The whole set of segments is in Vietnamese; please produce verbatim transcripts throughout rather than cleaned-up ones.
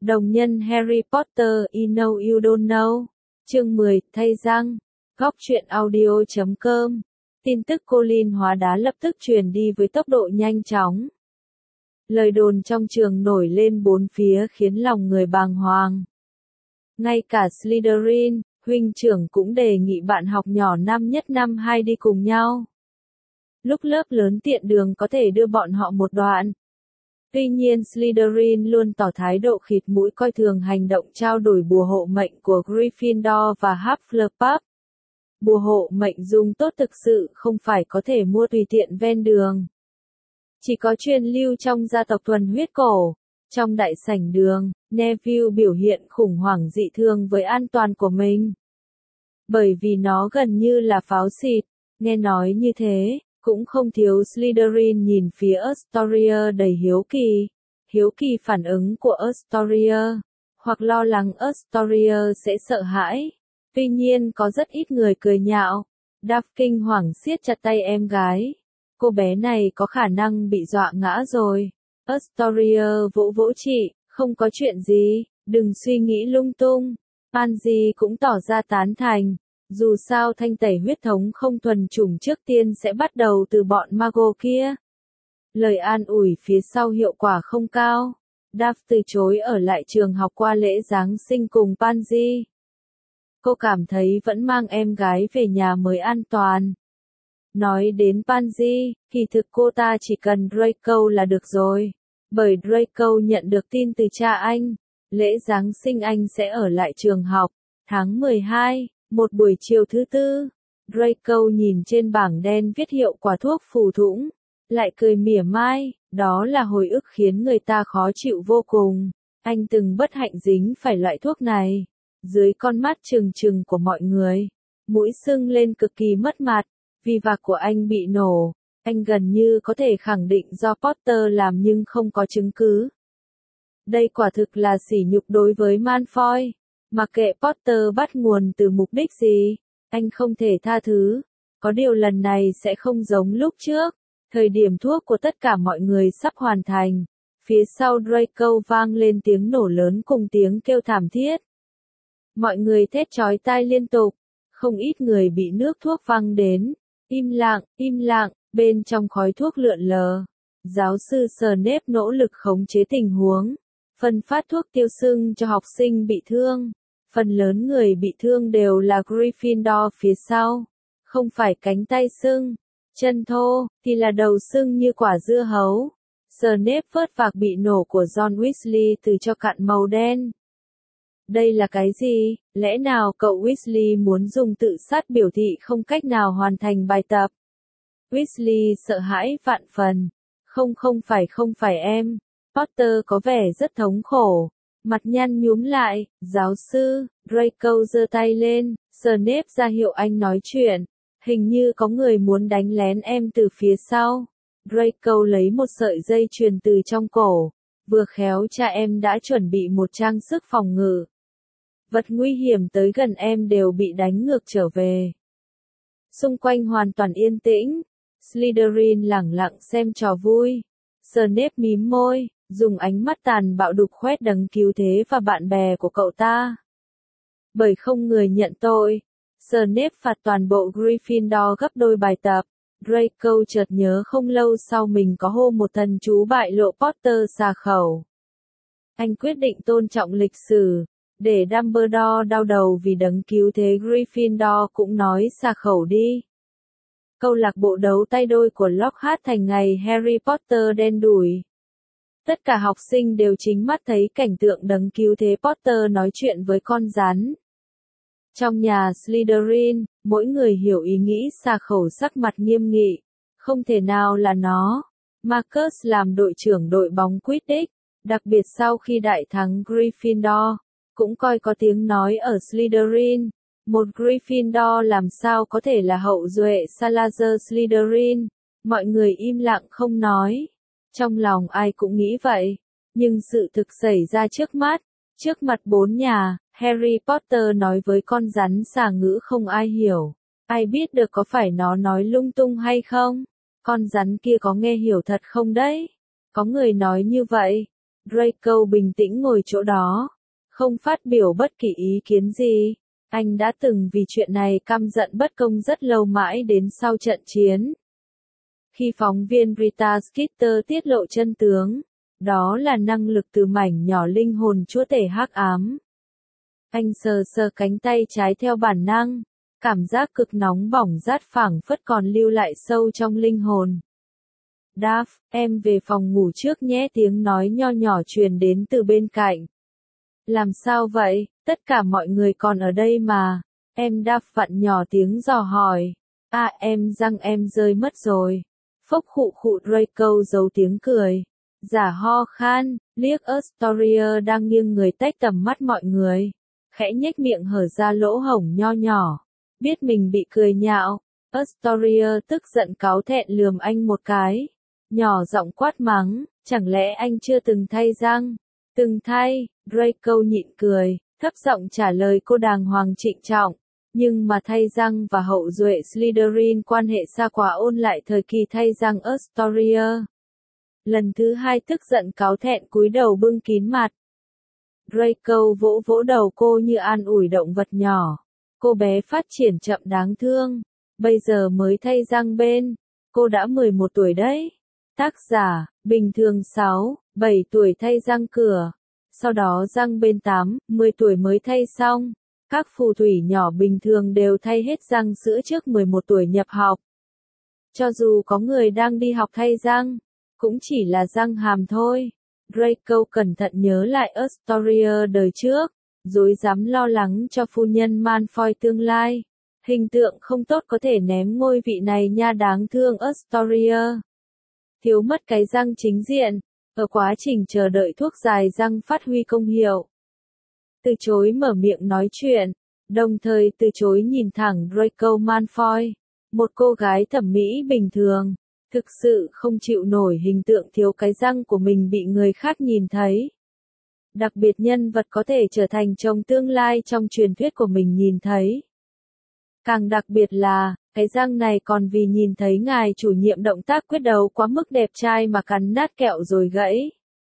Đồng nhân Harry Potter, You Know You Don't Know. Chương mười, thay răng. Góc truyện audio chấm com. Tin tức Colin hóa đá lập tức truyền đi với tốc độ nhanh chóng. Lời đồn trong trường nổi lên bốn phía khiến lòng người bàng hoàng. Ngay cả Slytherin, huynh trưởng cũng đề nghị bạn học nhỏ năm nhất năm hai đi cùng nhau. Lúc lớp lớn tiện đường có thể đưa bọn họ một đoạn. Tuy nhiên Slytherin luôn tỏ thái độ khịt mũi coi thường hành động trao đổi bùa hộ mệnh của Gryffindor và Hufflepuff. Bùa hộ mệnh dùng tốt thực sự không phải có thể mua tùy tiện ven đường. Chỉ có truyền lưu trong gia tộc thuần huyết cổ. Trong đại sảnh đường, Neville biểu hiện khủng hoảng dị thường với an toàn của mình. Bởi vì nó gần như là pháo xịt, nghe nói như thế. Cũng không thiếu Slytherin nhìn phía Astoria đầy hiếu kỳ. Hiếu kỳ phản ứng của Astoria, hoặc lo lắng Astoria sẽ sợ hãi. Tuy nhiên có rất ít người cười nhạo. Duff kinh hoàng siết chặt tay em gái. Cô bé này có khả năng bị dọa ngã rồi. Astoria vỗ vỗ chị, không có chuyện gì, đừng suy nghĩ lung tung. Pansy cũng tỏ ra tán thành. Dù sao thanh tẩy huyết thống không thuần chủng trước tiên sẽ bắt đầu từ bọn Mago kia. Lời an ủi phía sau hiệu quả không cao. Duff từ chối ở lại trường học qua lễ Giáng sinh cùng Pansy. Cô cảm thấy vẫn mang em gái về nhà mới an toàn. Nói đến Pansy, kỳ thực cô ta chỉ cần Draco là được rồi. Bởi Draco nhận được tin từ cha anh. Lễ Giáng sinh anh sẽ ở lại trường học. Tháng mười hai. Một buổi chiều thứ tư, Draco nhìn trên bảng đen viết hiệu quả thuốc phù thủng, lại cười mỉa mai, đó là hồi ức khiến người ta khó chịu vô cùng. Anh từng bất hạnh dính phải loại thuốc này. Dưới con mắt trừng trừng của mọi người, mũi sưng lên cực kỳ mất mặt, vì vạc của anh bị nổ. Anh gần như có thể khẳng định do Potter làm nhưng không có chứng cứ. Đây quả thực là sỉ nhục đối với Malfoy. Mặc kệ Potter bắt nguồn từ mục đích gì, anh không thể tha thứ. Có điều lần này sẽ không giống lúc trước. Thời điểm thuốc của tất cả mọi người sắp hoàn thành. Phía sau Draco vang lên tiếng nổ lớn cùng tiếng kêu thảm thiết. Mọi người thét chói tai liên tục. Không ít người bị nước thuốc văng đến. Im lặng, im lặng, bên trong khói thuốc lượn lờ. Giáo sư Snape nỗ lực khống chế tình huống. Phân phát thuốc tiêu sưng cho học sinh bị thương. Phần lớn người bị thương đều là Gryffindor phía sau. Không phải cánh tay sưng, chân thô, thì là đầu sưng như quả dưa hấu. Snape vớt vạc bị nổ của John Weasley từ cho cặn màu đen. Đây là cái gì? Lẽ nào cậu Weasley muốn dùng tự sát biểu thị không cách nào hoàn thành bài tập? Weasley sợ hãi vạn phần. Không không phải không phải em. Potter có vẻ rất thống khổ. Mặt nhăn nhúm lại, giáo sư, Draco giơ tay lên, Snape ra hiệu anh nói chuyện. Hình như có người muốn đánh lén em từ phía sau. Draco lấy một sợi dây chuyền từ trong cổ. Vừa khéo cha em đã chuẩn bị một trang sức phòng ngự. Vật nguy hiểm tới gần em đều bị đánh ngược trở về. Xung quanh hoàn toàn yên tĩnh. Slytherin lẳng lặng xem trò vui. Snape mím môi. Dùng ánh mắt tàn bạo đục khoét đấng cứu thế và bạn bè của cậu ta. Bởi không người nhận tội, Snape phạt toàn bộ Gryffindor gấp đôi bài tập. Draco chợt nhớ không lâu sau mình có hô một thần chú bại lộ Potter xà khẩu. Anh quyết định tôn trọng lịch sử, để Dumbledore đau đầu vì đấng cứu thế Gryffindor cũng nói xà khẩu đi. Câu lạc bộ đấu tay đôi của Lockhart thành ngày Harry Potter đen đủi. Tất cả học sinh đều chính mắt thấy cảnh tượng đấng cứu thế Potter nói chuyện với con rắn. Trong nhà Slytherin, mỗi người hiểu ý nghĩ xà khẩu sắc mặt nghiêm nghị. Không thể nào là nó. Marcus làm đội trưởng đội bóng Quidditch, đặc biệt sau khi đại thắng Gryffindor, cũng coi có tiếng nói ở Slytherin. Một Gryffindor làm sao có thể là hậu duệ Salazar Slytherin. Mọi người im lặng không nói. Trong lòng ai cũng nghĩ vậy, nhưng sự thực xảy ra trước mắt, trước mặt bốn nhà, Harry Potter nói với con rắn xà ngữ không ai hiểu. Ai biết được có phải nó nói lung tung hay không? Con rắn kia có nghe hiểu thật không đấy? Có người nói như vậy. Draco bình tĩnh ngồi chỗ đó, không phát biểu bất kỳ ý kiến gì. Anh đã từng vì chuyện này căm giận bất công rất lâu mãi đến sau trận chiến. Khi phóng viên Rita Skeeter tiết lộ chân tướng, đó là năng lực từ mảnh nhỏ linh hồn chúa tể hắc ám. Anh sờ sờ cánh tay trái theo bản năng, cảm giác cực nóng bỏng rát phảng phất còn lưu lại sâu trong linh hồn. Dav, em về phòng ngủ trước nhé, tiếng nói nho nhỏ truyền đến từ bên cạnh. Làm sao vậy, tất cả mọi người còn ở đây mà. Em Dav vặn nhỏ tiếng dò hỏi. À em răng em rơi mất rồi. Phốc khụ khụ Draco giấu tiếng cười. Giả ho khan, liếc Astoria đang nghiêng người tách tầm mắt mọi người. Khẽ nhếch miệng hở ra lỗ hổng nho nhỏ. Biết mình bị cười nhạo. Astoria tức giận cáu thẹn lườm anh một cái. Nhỏ giọng quát mắng, chẳng lẽ anh chưa từng thay răng? Từng thay, Draco nhịn cười, thấp giọng trả lời cô đàng hoàng trịnh trọng. Nhưng mà thay răng và hậu duệ Slytherin quan hệ xa quá, ôn lại thời kỳ thay răng Astoria. Lần thứ hai tức giận cáu thẹn cúi đầu bưng kín mặt. Draco vỗ vỗ đầu cô như an ủi động vật nhỏ. Cô bé phát triển chậm đáng thương. Bây giờ mới thay răng bên. Cô đã mười một tuổi đấy. Tác giả, bình thường sáu, bảy tuổi thay răng cửa. Sau đó răng bên tám, mười tuổi mới thay xong. Các phù thủy nhỏ bình thường đều thay hết răng sữa trước mười một tuổi nhập học. Cho dù có người đang đi học thay răng, cũng chỉ là răng hàm thôi. Draco cẩn thận nhớ lại Astoria đời trước, dối dám lo lắng cho phu nhân Malfoy tương lai. Hình tượng không tốt có thể ném ngôi vị này nha, đáng thương Astoria. Thiếu mất cái răng chính diện, ở quá trình chờ đợi thuốc dài răng phát huy công hiệu. Từ chối mở miệng nói chuyện, đồng thời từ chối nhìn thẳng Draco Malfoy, một cô gái thẩm mỹ bình thường, thực sự không chịu nổi hình tượng thiếu cái răng của mình bị người khác nhìn thấy. Đặc biệt nhân vật có thể trở thành chồng tương lai trong truyền thuyết của mình nhìn thấy. Càng đặc biệt là, cái răng này còn vì nhìn thấy ngài chủ nhiệm động tác quyết đấu quá mức đẹp trai mà cắn nát kẹo rồi gãy.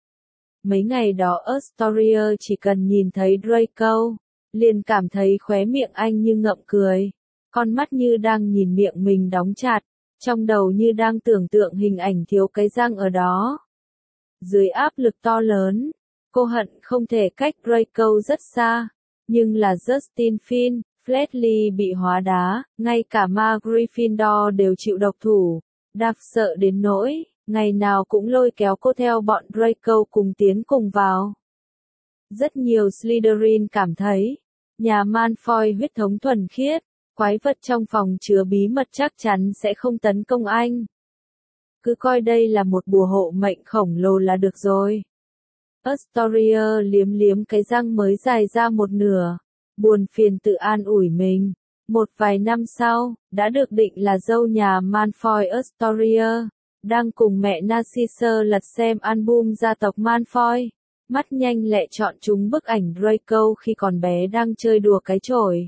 Mấy ngày đó Astoria chỉ cần nhìn thấy Draco, liền cảm thấy khóe miệng anh như ngậm cười, con mắt như đang nhìn miệng mình đóng chặt, trong đầu như đang tưởng tượng hình ảnh thiếu cái răng ở đó. Dưới áp lực to lớn, cô hận không thể cách Draco rất xa, nhưng là Justin Finn, Fletchley bị hóa đá, ngay cả ma Gryffindor đều chịu độc thủ. Dav sợ đến nỗi, ngày nào cũng lôi kéo cô theo bọn Draco cùng tiến cùng vào. Rất nhiều Slytherin cảm thấy, nhà Malfoy huyết thống thuần khiết, quái vật trong phòng chứa bí mật chắc chắn sẽ không tấn công anh. Cứ coi đây là một bùa hộ mệnh khổng lồ là được rồi. Astoria liếm liếm cái răng mới dài ra một nửa, buồn phiền tự an ủi mình. Một vài năm sau, đã được định là dâu nhà Malfoy Astoria, đang cùng mẹ Narcissa lật xem album gia tộc Malfoy, mắt nhanh lẹ chọn chúng bức ảnh Draco khi còn bé đang chơi đùa cái chổi.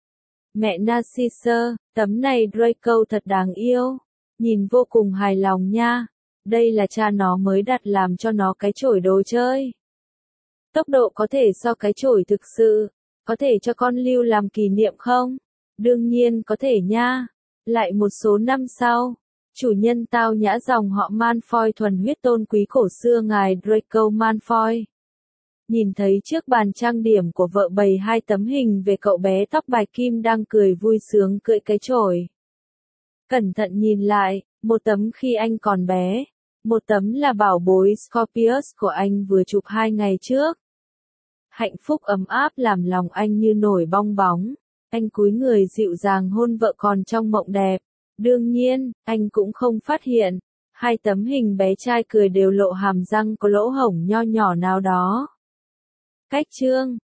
Mẹ Narcissa, tấm này Draco thật đáng yêu, nhìn vô cùng hài lòng nha, đây là cha nó mới đặt làm cho nó cái chổi đồ chơi. Tốc độ có thể so cái chổi thực sự, có thể cho con lưu làm kỷ niệm không? Đương nhiên có thể nha. Lại một số năm sau, chủ nhân tao nhã dòng họ Malfoy thuần huyết tôn quý cổ xưa ngài Draco Malfoy. Nhìn thấy trước bàn trang điểm của vợ bày hai tấm hình về cậu bé tóc bạch kim đang cười vui sướng cưỡi cái chổi. Cẩn thận nhìn lại, một tấm khi anh còn bé, một tấm là bảo bối Scorpius của anh vừa chụp hai ngày trước. Hạnh phúc ấm áp làm lòng anh như nổi bong bóng. Anh cúi người dịu dàng hôn vợ còn trong mộng đẹp. Đương nhiên, anh cũng không phát hiện. Hai tấm hình bé trai cười đều lộ hàm răng có lỗ hổng nho nhỏ nào đó. Cách chương